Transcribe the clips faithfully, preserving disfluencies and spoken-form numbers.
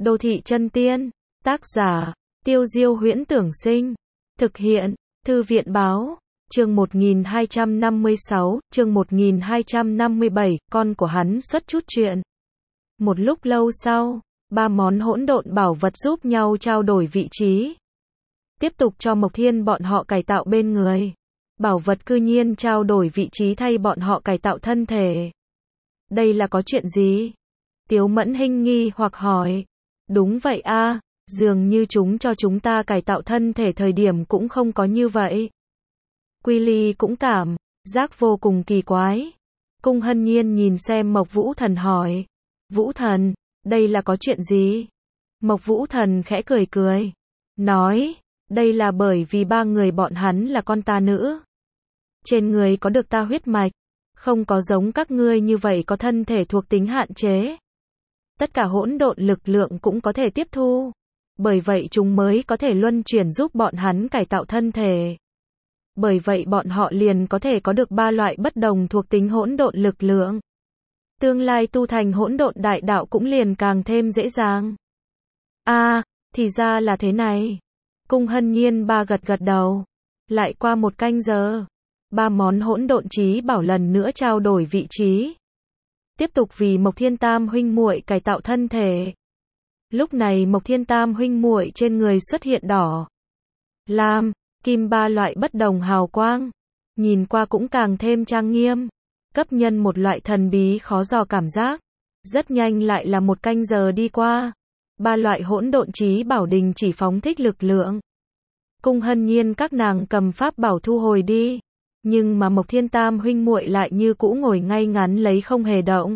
Đô thị chân tiên. Tác giả, Tiêu Diêu Huyễn Tưởng Sinh. Thực hiện, Thư viện Báo. Chương một nghìn hai trăm năm mươi sáu, chương một nghìn hai trăm năm mươi bảy, con của hắn xuất chút chuyện. Một lúc lâu sau, ba món hỗn độn bảo vật giúp nhau trao đổi vị trí. Tiếp tục cho Mộc Thiên bọn họ cải tạo bên người. Bảo vật cư nhiên trao đổi vị trí thay bọn họ cải tạo thân thể. Đây là có chuyện gì? Tiếu Mẫn Hinh nghi hoặc hỏi. Đúng vậy a, dường như chúng cho chúng ta cải tạo thân thể thời điểm cũng không có như vậy. Quy Ly cũng cảm giác vô cùng kỳ quái. Cung Hân Nhiên nhìn xem Mộc Vũ Thần hỏi. Vũ Thần, đây là có chuyện gì? Mộc Vũ Thần khẽ cười cười. Nói, đây là bởi vì ba người bọn hắn là con ta nữ. Trên người có được ta huyết mạch. Không có giống các ngươi như vậy có thân thể thuộc tính hạn chế. Tất cả hỗn độn lực lượng cũng có thể tiếp thu. Bởi vậy chúng mới có thể luân chuyển giúp bọn hắn cải tạo thân thể. Bởi vậy bọn họ liền có thể có được ba loại bất đồng thuộc tính hỗn độn lực lượng. Tương lai tu thành hỗn độn đại đạo cũng liền càng thêm dễ dàng. A, à, thì ra là thế này. Cung Hân Nhiên ba gật gật đầu. Lại qua một canh giờ, ba món hỗn độn chí bảo lần nữa trao đổi vị trí. Tiếp tục vì Mộc Thiên Tam huynh muội cải tạo thân thể. Lúc này Mộc Thiên Tam huynh muội trên người xuất hiện đỏ, lam, kim ba loại bất đồng hào quang, nhìn qua cũng càng thêm trang nghiêm, cấp nhân một loại thần bí khó dò cảm giác. Rất nhanh lại là một canh giờ đi qua, ba loại hỗn độn chí bảo đình chỉ phóng thích lực lượng. Cung Hân Nhiên các nàng cầm pháp bảo thu hồi đi, nhưng mà Mộc Thiên Tam huynh muội lại như cũ ngồi ngay ngắn lấy không hề động.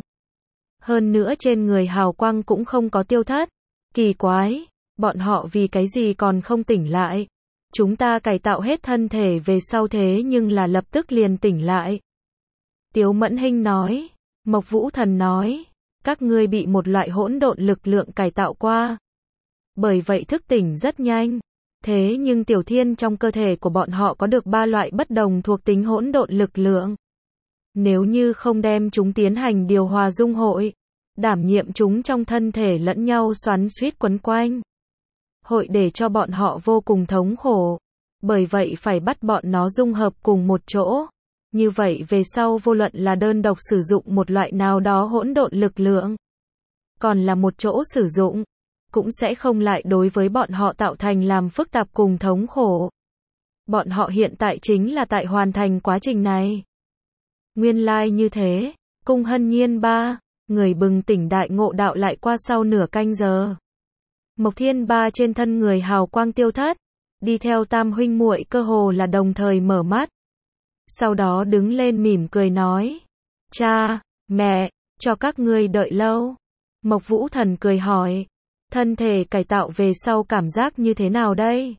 Hơn nữa trên người hào quang cũng không có tiêu thất. Kỳ quái, bọn họ vì cái gì còn không tỉnh lại? Chúng ta cải tạo hết thân thể về sau thế nhưng là lập tức liền tỉnh lại. Tiếu Mẫn Hinh nói. Mộc Vũ Thần nói, các ngươi bị một loại hỗn độn lực lượng cải tạo qua. Bởi vậy thức tỉnh rất nhanh. Thế nhưng tiểu thiên trong cơ thể của bọn họ có được ba loại bất đồng thuộc tính hỗn độn lực lượng. Nếu như không đem chúng tiến hành điều hòa dung hội, đảm nhiệm chúng trong thân thể lẫn nhau xoắn xuýt quấn quanh, hội để cho bọn họ vô cùng thống khổ. Bởi vậy phải bắt bọn nó dung hợp cùng một chỗ. Như vậy về sau vô luận là đơn độc sử dụng một loại nào đó hỗn độn lực lượng, còn là một chỗ sử dụng, cũng sẽ không lại đối với bọn họ tạo thành làm phức tạp cùng thống khổ. Bọn họ hiện tại chính là tại hoàn thành quá trình này. Nguyên lai like như thế, Cung Hân Nhiên ba người bừng tỉnh đại ngộ đạo lại qua sau nửa canh giờ. Mộc Thiên ba trên thân người hào quang tiêu thất, đi theo tam huynh muội cơ hồ là đồng thời mở mắt. Sau đó đứng lên mỉm cười nói, cha, mẹ, cho các ngươi đợi lâu. Mộc Vũ Thần cười hỏi, thân thể cải tạo về sau cảm giác như thế nào đây?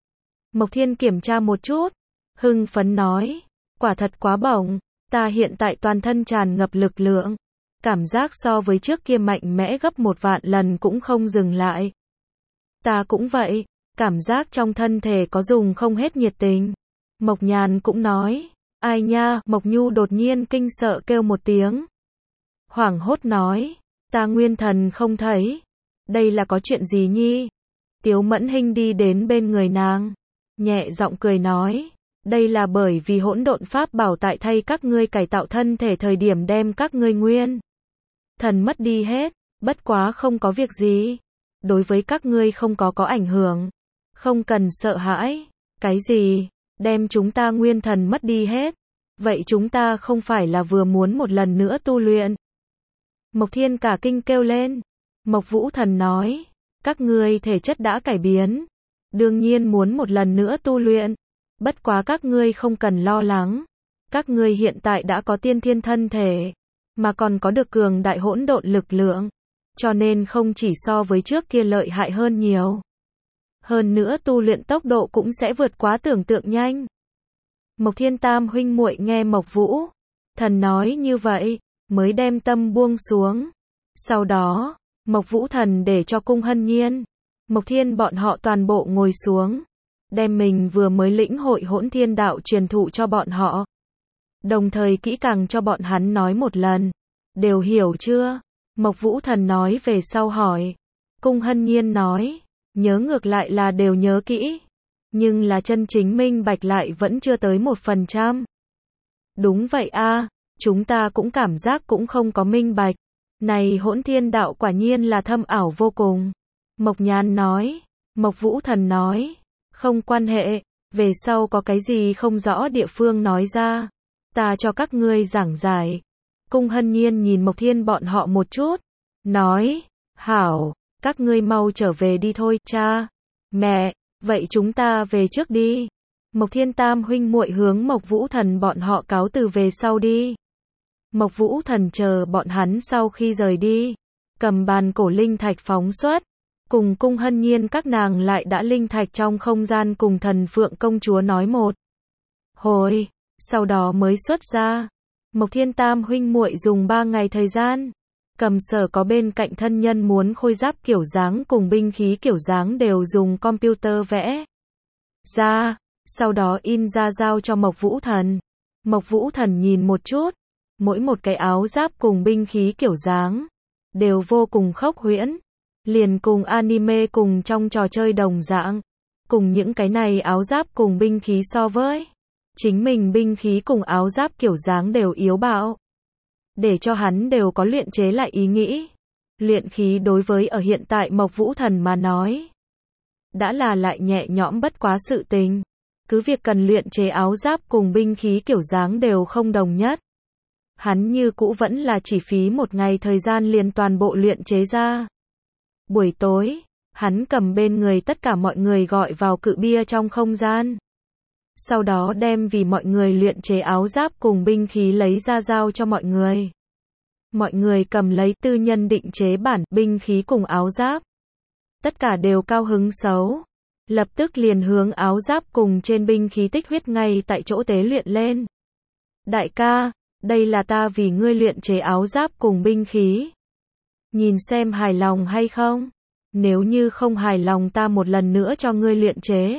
Mộc Thiên kiểm tra một chút, hưng phấn nói, quả thật quá bổng, ta hiện tại toàn thân tràn ngập lực lượng. Cảm giác so với trước kia mạnh mẽ gấp một vạn lần cũng không dừng lại. Ta cũng vậy, cảm giác trong thân thể có dùng không hết nhiệt tình. Mộc Nhàn cũng nói, ai nha, Mộc Nhu đột nhiên kinh sợ kêu một tiếng. Hoảng hốt nói, ta nguyên thần không thấy. Đây là có chuyện gì nhi? Tiếu Mẫn Hinh đi đến bên người nàng, nhẹ giọng cười nói, đây là bởi vì hỗn độn pháp bảo tại thay các ngươi cải tạo thân thể thời điểm đem các ngươi nguyên thần mất đi hết, bất quá không có việc gì. Đối với các ngươi không có có ảnh hưởng. Không cần sợ hãi. Cái gì? Đem chúng ta nguyên thần mất đi hết. Vậy chúng ta không phải là vừa muốn một lần nữa tu luyện? Mộc Thiên cả kinh kêu lên. Mộc Vũ Thần nói, các ngươi thể chất đã cải biến. Đương nhiên muốn một lần nữa tu luyện. Bất quá các ngươi không cần lo lắng. Các ngươi hiện tại đã có tiên thiên thân thể, mà còn có được cường đại hỗn độn lực lượng. Cho nên không chỉ so với trước kia lợi hại hơn nhiều. Hơn nữa tu luyện tốc độ cũng sẽ vượt quá tưởng tượng nhanh. Mộc Thiên Tam huynh muội nghe Mộc Vũ Thần nói như vậy, mới đem tâm buông xuống. Sau đó, Mộc Vũ Thần để cho Cung Hân Nhiên, Mộc Thiên bọn họ toàn bộ ngồi xuống. Đem mình vừa mới lĩnh hội hỗn thiên đạo truyền thụ cho bọn họ. Đồng thời kỹ càng cho bọn hắn nói một lần. Đều hiểu chưa? Mộc Vũ Thần nói về sau hỏi. Cung Hân Nhiên nói, nhớ ngược lại là đều nhớ kỹ, nhưng là chân chính minh bạch lại vẫn chưa tới một phần trăm. Đúng vậy a, chúng ta cũng cảm giác cũng không có minh bạch. Này hỗn thiên đạo quả nhiên là thâm ảo vô cùng. Mộc Nhan nói, Mộc Vũ Thần nói, không quan hệ, về sau có cái gì không rõ địa phương nói ra, ta cho các ngươi giảng giải. Cung Hân Nhiên nhìn Mộc Thiên bọn họ một chút, nói, hảo, các ngươi mau trở về đi thôi, cha, mẹ, vậy chúng ta về trước đi. Mộc Thiên tam huynh muội hướng Mộc Vũ Thần bọn họ cáo từ về sau đi. Mộc Vũ Thần chờ bọn hắn sau khi rời đi, cầm bàn cổ linh thạch phóng xuất, cùng Cung Hân Nhiên các nàng lại đã linh thạch trong không gian cùng Thần Phượng công chúa nói một hồi, sau đó mới xuất ra. Mộc Thiên tam huynh muội dùng ba ngày thời gian, cầm sở có bên cạnh thân nhân muốn khôi giáp kiểu dáng cùng binh khí kiểu dáng đều dùng computer vẽ ra, sau đó in ra giao cho Mộc Vũ Thần. Mộc Vũ Thần nhìn một chút, mỗi một cái áo giáp cùng binh khí kiểu dáng đều vô cùng khốc huyễn, liền cùng anime cùng trong trò chơi đồng dạng. Cùng những cái này áo giáp cùng binh khí so với, chính mình binh khí cùng áo giáp kiểu dáng đều yếu bạo, để cho hắn đều có luyện chế lại ý nghĩ. Luyện khí đối với ở hiện tại Mộc Vũ Thần mà nói, đã là lại nhẹ nhõm bất quá sự tình. Cứ việc cần luyện chế áo giáp cùng binh khí kiểu dáng đều không đồng nhất, hắn như cũ vẫn là chỉ phí một ngày thời gian liền toàn bộ luyện chế ra. Buổi tối, hắn cầm bên người tất cả mọi người gọi vào cự bia trong không gian. Sau đó đem vì mọi người luyện chế áo giáp cùng binh khí lấy ra giao cho mọi người. Mọi người cầm lấy tư nhân định chế bản binh khí cùng áo giáp. Tất cả đều cao hứng xấu. Lập tức liền hướng áo giáp cùng trên binh khí tích huyết ngay tại chỗ tế luyện lên. Đại ca, đây là ta vì ngươi luyện chế áo giáp cùng binh khí. Nhìn xem hài lòng hay không? Nếu như không hài lòng ta một lần nữa cho ngươi luyện chế.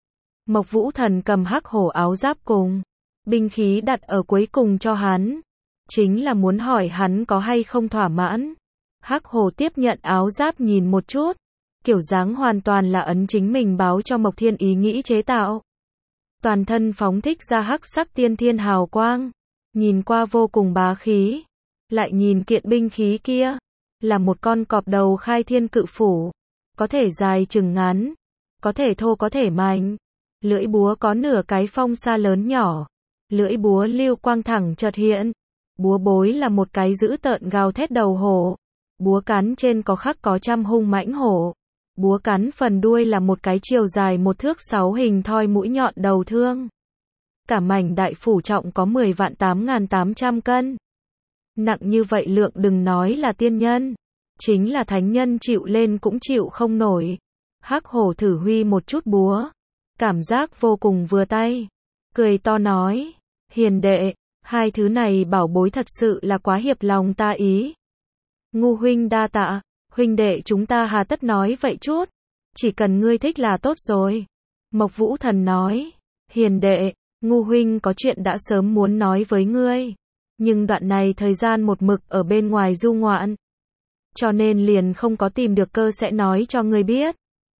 Mộc Vũ Thần cầm hắc hổ áo giáp cùng binh khí đặt ở cuối cùng cho hắn, chính là muốn hỏi hắn có hay không thỏa mãn. Hắc hổ tiếp nhận áo giáp nhìn một chút, kiểu dáng hoàn toàn là ấn chính mình báo cho Mộc Thiên ý nghĩ chế tạo. Toàn thân phóng thích ra hắc sắc tiên thiên hào quang, nhìn qua vô cùng bá khí. Lại nhìn kiện binh khí kia, là một con cọp đầu khai thiên cự phủ, có thể dài chừng ngắn, có thể thô có thể mạnh. Lưỡi búa có nửa cái phong sa lớn nhỏ, lưỡi búa lưu quang thẳng chợt hiện. Búa bối là một cái dữ tợn gào thét đầu hổ, búa cán trên có khắc có trăm hung mãnh hổ. Búa cán phần đuôi là một cái chiều dài một thước sáu hình thoi mũi nhọn đầu thương. Cả mảnh đại phủ trọng có mười vạn tám nghìn tám trăm cân. Nặng như vậy lượng đừng nói là tiên nhân, chính là thánh nhân chịu lên cũng chịu không nổi. Hắc hổ thử huy một chút búa, cảm giác vô cùng vừa tay, cười to nói, hiền đệ, hai thứ này bảo bối thật sự là quá hiệp lòng ta ý. Ngu huynh đa tạ, huynh đệ chúng ta hà tất nói vậy chút, chỉ cần ngươi thích là tốt rồi. Mộc Vũ Thần nói, hiền đệ, ngu huynh có chuyện đã sớm muốn nói với ngươi, nhưng đoạn này thời gian một mực ở bên ngoài du ngoạn, cho nên liền không có tìm được cơ sẽ nói cho ngươi biết.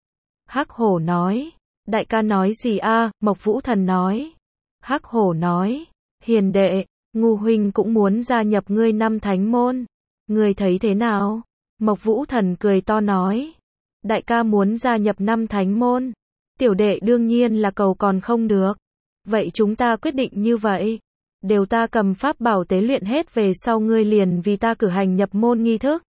Hắc hổ nói, đại ca nói gì a? Mộc Vũ Thần nói. Hắc hổ nói, hiền đệ, ngu huynh cũng muốn gia nhập ngươi năm thánh môn, ngươi thấy thế nào? Mộc Vũ Thần cười to nói, đại ca muốn gia nhập năm thánh môn, tiểu đệ đương nhiên là cầu còn không được. Vậy chúng ta quyết định như vậy, đều ta cầm pháp bảo tế luyện hết về sau ngươi liền vì ta cử hành nhập môn nghi thức.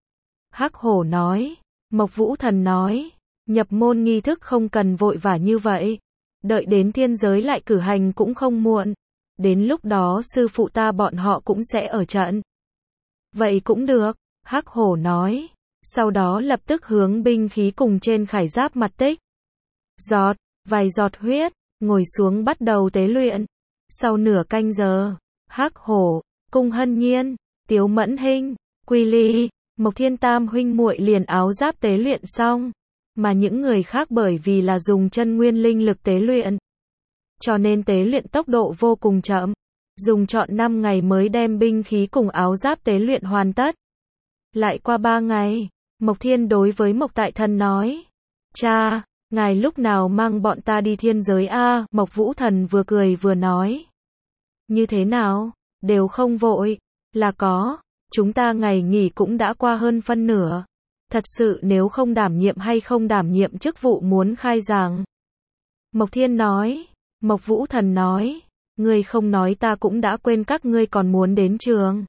Hắc hổ nói, Mộc Vũ Thần nói, nhập môn nghi thức không cần vội vã như vậy, đợi đến thiên giới lại cử hành cũng không muộn, đến lúc đó sư phụ ta bọn họ cũng sẽ ở trận. Vậy cũng được, Hắc hổ nói, sau đó lập tức hướng binh khí cùng trên khải giáp mặt tích. Giọt, vài giọt huyết, ngồi xuống bắt đầu tế luyện. Sau nửa canh giờ, Hắc hổ, Cung Hân Nhiên, Tiếu Mẫn Hinh, Quy Ly, Mộc Thiên tam huynh muội liền áo giáp tế luyện xong, mà những người khác bởi vì là dùng chân nguyên linh lực tế luyện, cho nên tế luyện tốc độ vô cùng chậm, dùng trọn năm ngày mới đem binh khí cùng áo giáp tế luyện hoàn tất. Lại qua ba ngày, Mộc Thiên đối với Mộc Tại Thần nói. Cha, ngài lúc nào mang bọn ta đi thiên giới a? Mộc Vũ Thần vừa cười vừa nói. Như thế nào? Đều không vội. Là có. Chúng ta ngày nghỉ cũng đã qua hơn phân nửa. Thật sự nếu không đảm nhiệm hay không đảm nhiệm chức vụ muốn khai giảng. Mộc Thiên nói. Mộc Vũ Thần nói. Ngươi không nói ta cũng đã quên các ngươi còn muốn đến trường.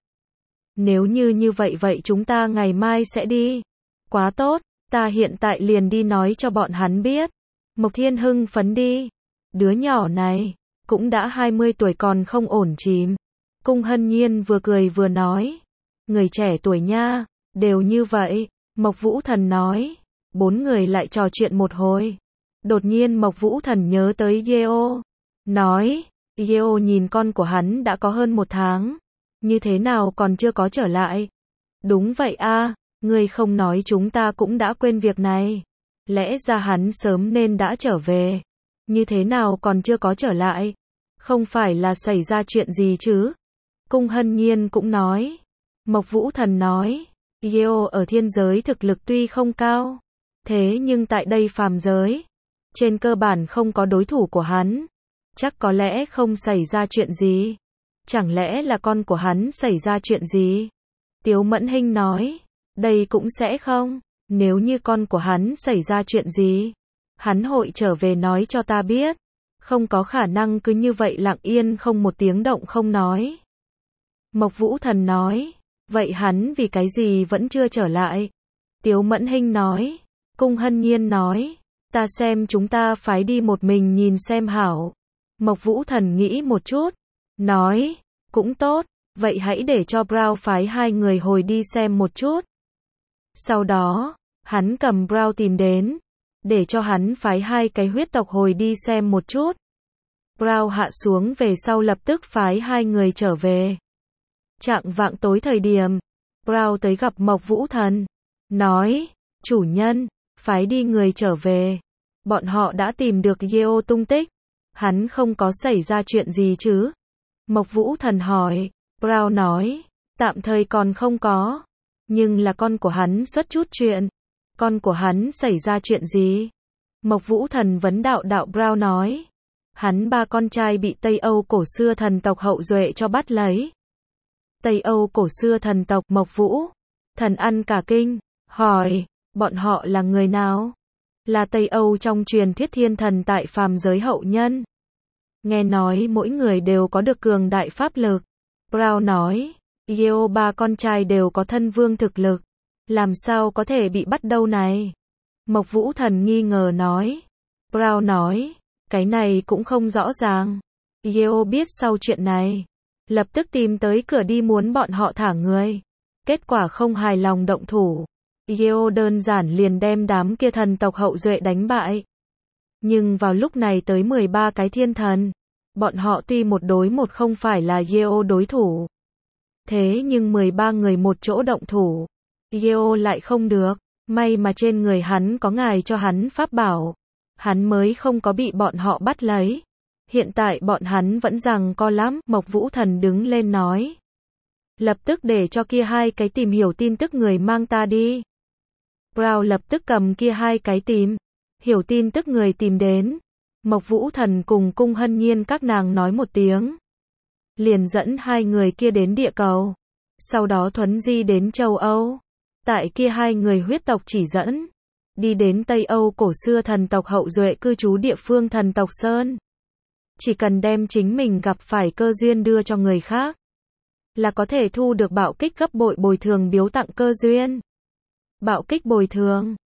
Nếu như như vậy vậy chúng ta ngày mai sẽ đi. Quá tốt, ta hiện tại liền đi nói cho bọn hắn biết. Mộc Thiên hưng phấn đi. Đứa nhỏ này, cũng đã hai mươi tuổi còn không ổn chìm. Cung Hân Nhiên vừa cười vừa nói. Người trẻ tuổi nha, đều như vậy. Mộc Vũ Thần nói. Bốn người lại trò chuyện một hồi. Đột nhiên Mộc Vũ Thần nhớ tới Yeo. Nói, Yeo nhìn con của hắn đã có hơn một tháng. Như thế nào còn chưa có trở lại? Đúng vậy a, ngươi không nói chúng ta cũng đã quên việc này. Lẽ ra hắn sớm nên đã trở về. Như thế nào còn chưa có trở lại? Không phải là xảy ra chuyện gì chứ? Cung Hân Nhiên cũng nói. Mộc Vũ Thần nói. Yeo ở thiên giới thực lực tuy không cao. Thế nhưng tại đây phàm giới. Trên cơ bản không có đối thủ của hắn. Chắc có lẽ không xảy ra chuyện gì. Chẳng lẽ là con của hắn xảy ra chuyện gì? Tiếu Mẫn Hinh nói. Đây cũng sẽ không. Nếu như con của hắn xảy ra chuyện gì, hắn hội trở về nói cho ta biết. Không có khả năng cứ như vậy lặng yên không một tiếng động không nói. Mộc Vũ Thần nói. Vậy hắn vì cái gì vẫn chưa trở lại? Tiếu Mẫn Hinh nói. Cung Hân Nhiên nói. Ta xem chúng ta phái đi một mình nhìn xem hảo. Mộc Vũ Thần nghĩ một chút. Nói. Cũng tốt. Vậy hãy để cho Brown phái hai người hồi đi xem một chút. Sau đó, hắn cầm Brown tìm đến. Để cho hắn phái hai cái huyết tộc hồi đi xem một chút. Brown hạ xuống về sau lập tức phái hai người trở về. Chạng vạng tối thời điểm, Brown tới gặp Mộc Vũ Thần. Nói, chủ nhân, phái đi người trở về. Bọn họ đã tìm được Yeo tung tích. Hắn không có xảy ra chuyện gì chứ? Mộc Vũ Thần hỏi. Brown nói, tạm thời còn không có. Nhưng là con của hắn xuất chút chuyện. Con của hắn xảy ra chuyện gì? Mộc Vũ Thần vấn đạo đạo Brown nói. Hắn ba con trai bị Tây Âu cổ xưa thần tộc hậu duệ cho bắt lấy. Tây Âu cổ xưa thần tộc Mộc Vũ. Thần ăn cả kinh, hỏi, bọn họ là người nào? Là Tây Âu trong truyền thuyết thiên thần tại phàm giới hậu nhân. Nghe nói mỗi người đều có được cường đại pháp lực. Brown nói, Yeo ba con trai đều có thân vương thực lực. Làm sao có thể bị bắt đâu này? Mộc Vũ Thần nghi ngờ nói. Brown nói, cái này cũng không rõ ràng. Yeo biết sau chuyện này. Lập tức tìm tới cửa đi muốn bọn họ thả người. Kết quả không hài lòng động thủ. Yeo đơn giản liền đem đám kia thần tộc hậu duệ đánh bại. Nhưng vào lúc này tới mười ba cái thiên thần. Bọn họ tuy một đối một không phải là Yeo đối thủ. Thế nhưng mười ba người một chỗ động thủ. Yeo lại không được. May mà trên người hắn có ngài cho hắn pháp bảo. Hắn mới không có bị bọn họ bắt lấy. Hiện tại bọn hắn vẫn giằng co lắm. Mộc Vũ Thần đứng lên nói. Lập tức để cho kia hai cái tìm hiểu tin tức người mang ta đi. Brown lập tức cầm kia hai cái tìm hiểu tin tức người tìm đến. Mộc Vũ Thần cùng Cung Hân Nhiên các nàng nói một tiếng. Liền dẫn hai người kia đến địa cầu. Sau đó thuấn di đến châu Âu. Tại kia hai người huyết tộc chỉ dẫn. Đi đến Tây Âu cổ xưa thần tộc hậu duệ cư trú địa phương thần tộc Sơn. Chỉ cần đem chính mình gặp phải cơ duyên đưa cho người khác. Là có thể thu được bạo kích gấp bội bồi thường biếu tặng cơ duyên. Bạo kích bồi thường.